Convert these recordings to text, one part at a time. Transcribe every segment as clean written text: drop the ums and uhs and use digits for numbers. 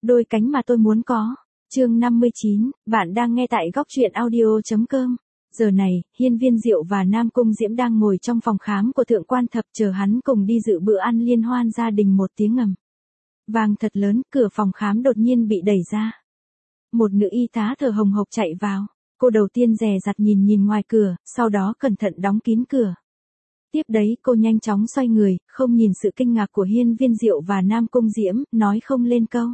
đôi cánh mà tôi muốn có. Chương 59, bạn đang nghe tại góc truyện audio.com. Giờ này, Hiên Viên Diệu và Nam Cung Diễm đang ngồi trong phòng khám của Thượng Quan Thập chờ hắn cùng đi dự bữa ăn liên hoan gia đình một tiếng ầm. Vang thật lớn, cửa phòng khám đột nhiên bị đẩy ra. Một nữ y tá thở hồng hộc chạy vào. Cô đầu tiên dè dặt nhìn ngoài cửa, sau đó cẩn thận đóng kín cửa. Tiếp đấy cô nhanh chóng xoay người, không nhìn sự kinh ngạc của Hiên Viên Diệu và Nam Cung Diễm, nói không lên câu.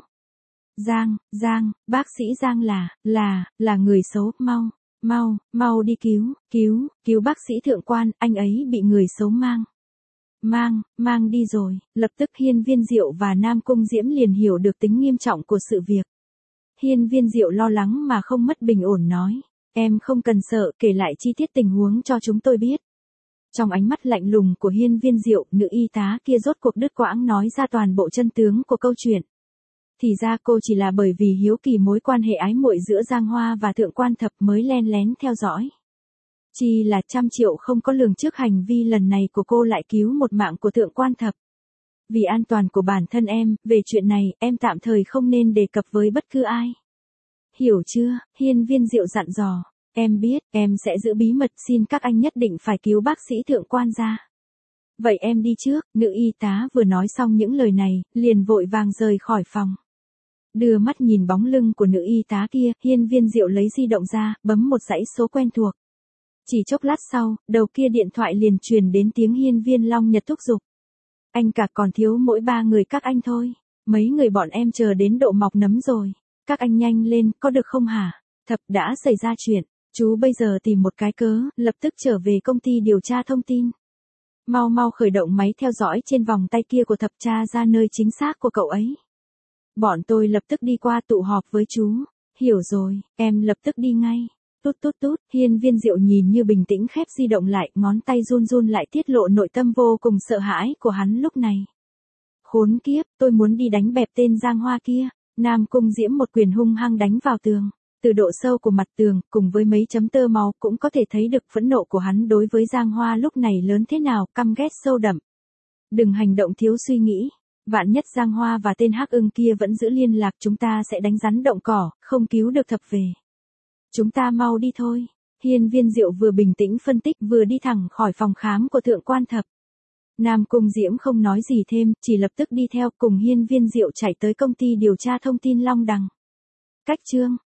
Giang, bác sĩ Giang là người xấu, mau đi cứu bác sĩ Thượng Quan, anh ấy bị người xấu mang đi rồi. Lập tức Hiên Viên Diệu và Nam Cung Diễm liền hiểu được tính nghiêm trọng của sự việc. Hiên Viên Diệu lo lắng mà không mất bình ổn nói, em không cần sợ, kể lại chi tiết tình huống cho chúng tôi biết. Trong ánh mắt lạnh lùng của Hiên Viên Diệu, nữ y tá kia rốt cuộc đứt quãng nói ra toàn bộ chân tướng của câu chuyện. Thì ra cô chỉ là bởi vì hiếu kỳ mối quan hệ ái muội giữa Giang Hoa và Thượng Quan Thập mới len lén theo dõi. Chỉ là 100 triệu không có lường trước hành vi lần này của cô lại cứu một mạng của Thượng Quan Thập. Vì an toàn của bản thân em, về chuyện này, em tạm thời không nên đề cập với bất cứ ai. Hiểu chưa? Hiên Viên Diệu dặn dò. Em biết, em sẽ giữ bí mật, xin các anh nhất định phải cứu bác sĩ Thượng Quan ra. Vậy em đi trước, nữ y tá vừa nói xong những lời này, liền vội vàng rời khỏi phòng. Đưa mắt nhìn bóng lưng của nữ y tá kia, Hiên Viên Diệu lấy di động ra, bấm một dãy số quen thuộc. Chỉ chốc lát sau, đầu kia điện thoại liền truyền đến tiếng Hiên Viên Long Nhật thúc giục. Anh cả còn thiếu mỗi 3 người các anh thôi. Mấy người bọn em chờ đến độ mọc nấm rồi. Các anh nhanh lên, có được không hả? Thập đã xảy ra chuyện. Chú bây giờ tìm một cái cớ, lập tức trở về công ty điều tra thông tin. Mau khởi động máy theo dõi trên vòng tay kia của Thập tra ra nơi chính xác của cậu ấy. Bọn tôi lập tức đi qua tụ họp với chú. Hiểu rồi, em lập tức đi ngay. Tút, Hiên Viên Diệu nhìn như bình tĩnh khép di động lại, ngón tay run lại tiết lộ nội tâm vô cùng sợ hãi của hắn lúc này. Khốn kiếp, tôi muốn đi đánh bẹp tên Giang Hoa kia. Nam Cung Diễm một quyền hung hăng đánh vào tường. Từ độ sâu của mặt tường, cùng với mấy chấm tơ máu cũng có thể thấy được phẫn nộ của hắn đối với Giang Hoa lúc này lớn thế nào, căm ghét sâu đậm. Đừng hành động thiếu suy nghĩ. Vạn nhất Giang Hoa và tên Hắc Ưng kia vẫn giữ liên lạc, chúng ta sẽ đánh rắn động cỏ, không cứu được Thập về. Chúng ta mau đi thôi. Hiên Viên Diệu vừa bình tĩnh phân tích vừa đi thẳng khỏi phòng khám của Thượng Quan Thập. Nam Cung Diễm không nói gì thêm, chỉ lập tức đi theo cùng Hiên Viên Diệu chạy tới công ty điều tra thông tin Long Đằng. Cách chương